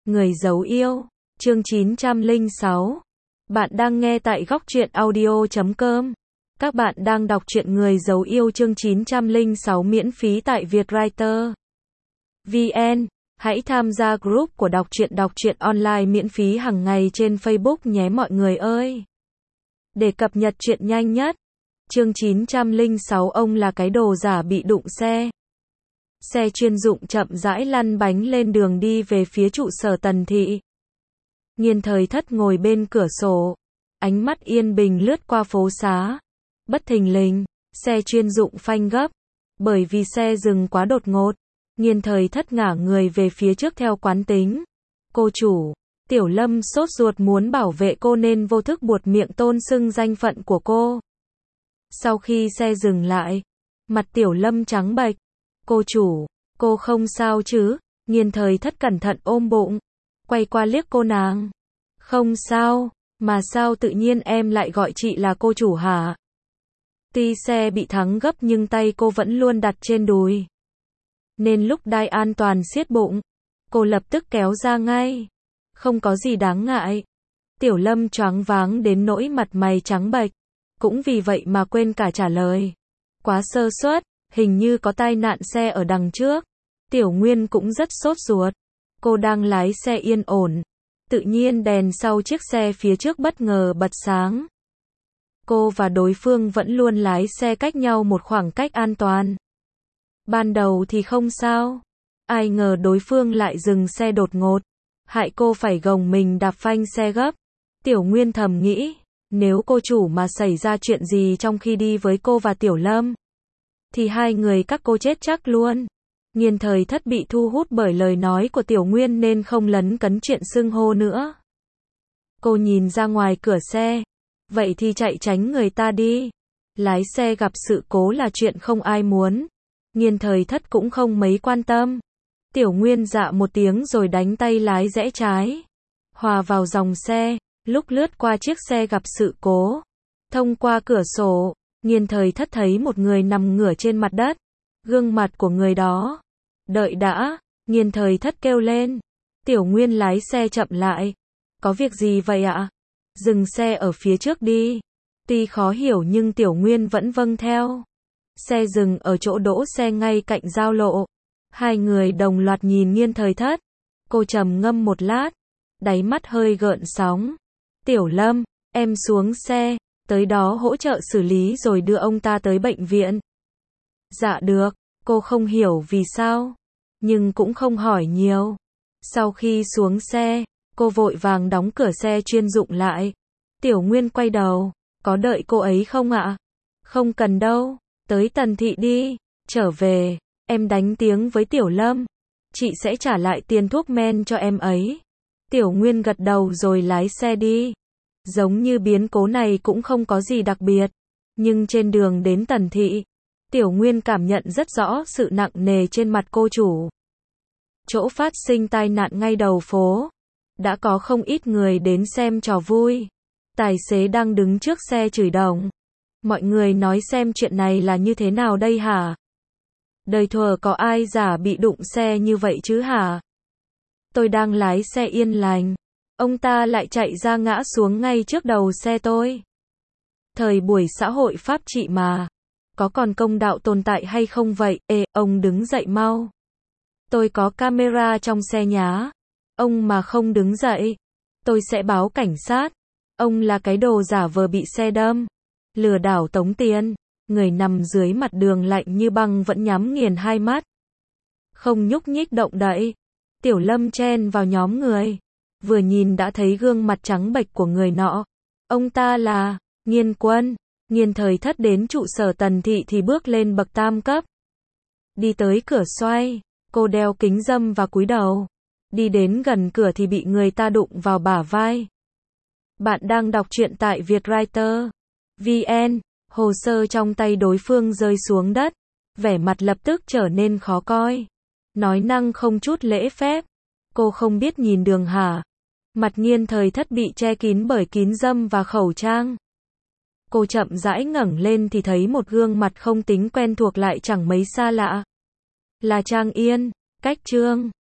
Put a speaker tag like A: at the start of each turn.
A: Người dấu yêu, chương 906. Bạn đang nghe tại góc truyện audio.com. Các bạn đang đọc truyện Người dấu yêu chương 906 miễn phí tại Vietwriter VN. Hãy tham gia group của đọc truyện online miễn phí hàng ngày trên Facebook nhé mọi người ơi. Để cập nhật truyện nhanh nhất. Chương 906 ông là cái đồ giả bị đụng xe. Xe chuyên dụng chậm rãi lăn bánh lên đường đi về phía trụ sở Tần thị. Nghiên Thời Thất ngồi bên cửa sổ, ánh mắt yên bình lướt qua phố xá. Bất thình lình, xe chuyên dụng phanh gấp, bởi vì xe dừng quá đột ngột. Nghiên Thời Thất ngả người về phía trước theo quán tính. Cô chủ, Tiểu Lâm sốt ruột muốn bảo vệ cô nên vô thức buột miệng tôn xưng danh phận của cô. Sau khi xe dừng lại, mặt Tiểu Lâm trắng bệch. Cô chủ, cô không sao chứ? Nghiên Thời Thất cẩn thận ôm bụng, quay qua liếc cô nàng. Không sao, mà sao tự nhiên em lại gọi chị là cô chủ hả? Tuy xe bị thắng gấp nhưng tay cô vẫn luôn đặt trên đùi, nên lúc đai an toàn siết bụng, cô lập tức kéo ra ngay. Không có gì đáng ngại. Tiểu Lâm choáng váng đến nỗi mặt mày trắng bệch, cũng vì vậy mà quên cả trả lời. Quá sơ suất, hình như có tai nạn xe ở đằng trước. Tiểu Nguyên cũng rất sốt ruột. Cô đang lái xe yên ổn, tự nhiên đèn sau chiếc xe phía trước bất ngờ bật sáng. Cô và đối phương vẫn luôn lái xe cách nhau một khoảng cách an toàn. Ban đầu thì không sao, ai ngờ đối phương lại dừng xe đột ngột, hại cô phải gồng mình đạp phanh xe gấp. Tiểu Nguyên thầm nghĩ, nếu cô chủ mà xảy ra chuyện gì trong khi đi với cô và Tiểu Lâm, thì hai người các cô chết chắc luôn. Nghiên Thời Thất bị thu hút bởi lời nói của Tiểu Nguyên nên không lấn cấn chuyện xưng hô nữa. Cô nhìn ra ngoài cửa xe, vậy thì chạy tránh người ta đi. Lái xe gặp sự cố là chuyện không ai muốn. Nghiên Thời Thất cũng không mấy quan tâm. Tiểu Nguyên dạ một tiếng rồi đánh tay lái rẽ trái, hòa vào dòng xe. Lúc lướt qua chiếc xe gặp sự cố, thông qua cửa sổ, Nghiên Thời Thất thấy một người nằm ngửa trên mặt đất. Gương mặt của người đó. Đợi đã, Nghiên Thời Thất kêu lên. Tiểu Nguyên lái xe chậm lại. Có việc gì vậy ạ? Dừng xe ở phía trước đi. Tuy khó hiểu nhưng Tiểu Nguyên vẫn vâng theo. Xe dừng ở chỗ đỗ xe ngay cạnh giao lộ. Hai người đồng loạt nhìn Nghiên Thời Thất. Cô trầm ngâm một lát, đáy mắt hơi gợn sóng. Tiểu Lâm, em xuống xe, tới đó hỗ trợ xử lý rồi đưa ông ta tới bệnh viện. Dạ được, cô không hiểu vì sao, nhưng cũng không hỏi nhiều. Sau khi xuống xe, cô vội vàng đóng cửa xe chuyên dụng lại. Tiểu Nguyên quay đầu, có đợi cô ấy không ạ? Không cần đâu, tới Tần thị đi, trở về, em đánh tiếng với Tiểu Lâm, chị sẽ trả lại tiền thuốc men cho em ấy. Tiểu Nguyên gật đầu rồi lái xe đi. Giống như biến cố này cũng không có gì đặc biệt, nhưng trên đường đến Tần thị, Tiểu Nguyên cảm nhận rất rõ sự nặng nề trên mặt cô chủ. Chỗ phát sinh tai nạn ngay đầu phố, đã có không ít người đến xem trò vui. Tài xế đang đứng trước xe chửi đồng. Mọi người nói xem chuyện này là như thế nào đây hả? Đời thuở có ai giả bị đụng xe như vậy chứ hả? Tôi đang lái xe yên lành, ông ta lại chạy ra ngã xuống ngay trước đầu xe tôi. Thời buổi xã hội pháp trị mà, có còn công đạo tồn tại hay không vậy? Ê, ông đứng dậy mau. Tôi có camera trong xe nhá. Ông mà không đứng dậy, tôi sẽ báo cảnh sát. Ông là cái đồ giả vờ bị xe đâm, lừa đảo tống tiền. Người nằm dưới mặt đường lạnh như băng vẫn nhắm nghiền hai mắt, không nhúc nhích động đậy. Tiểu Lâm chen vào nhóm người, vừa nhìn đã thấy gương mặt trắng bệch của người nọ. Ông ta là Nghiên Quân. Nghiên Thời Thất đến trụ sở Tần thị thì bước lên bậc tam cấp. Đi tới cửa xoay, cô đeo kính râm và cúi đầu. Đi đến gần cửa thì bị người ta đụng vào bả vai. Bạn đang đọc truyện tại Vietwriter VN. Hồ sơ trong tay đối phương rơi xuống đất, vẻ mặt lập tức trở nên khó coi. Nói năng không chút lễ phép. Cô không biết nhìn đường hả? Mặt Nghiên Thời Thất bị che kín bởi kính râm và khẩu trang. Cô chậm rãi ngẩng lên thì thấy một gương mặt không tính quen thuộc lại chẳng mấy xa lạ. Là Trang Yên, Cách Trương.